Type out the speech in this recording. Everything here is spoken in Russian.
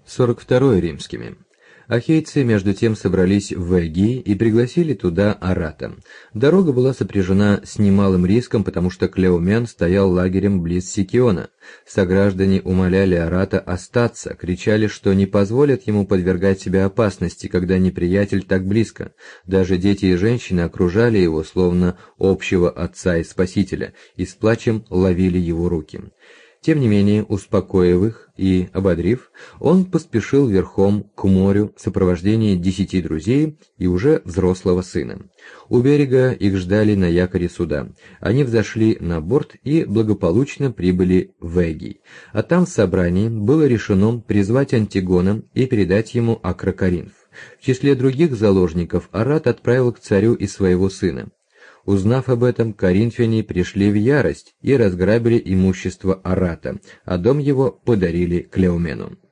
42 римскими. Ахейцы между тем собрались в Эгии и пригласили туда Арата. Дорога была сопряжена с немалым риском, потому что Клеомен стоял лагерем близ Сикиона. Сограждане умоляли Арата остаться, кричали, что не позволят ему подвергать себя опасности, когда неприятель так близко. Даже дети и женщины окружали его, словно общего отца и спасителя, и с плачем ловили его руки. Тем не менее, успокоив их и ободрив, он поспешил верхом к морю в сопровождении 10 друзей и уже взрослого сына. У берега их ждали на якоре суда. Они взошли на борт и благополучно прибыли в Эгий. А там в собрании было решено призвать Антигона и передать ему Акрокоринф. В числе других заложников Арат отправил к царю и своего сына. Узнав об этом, коринфяне пришли в ярость и разграбили имущество Арата, а дом его подарили Клеомену.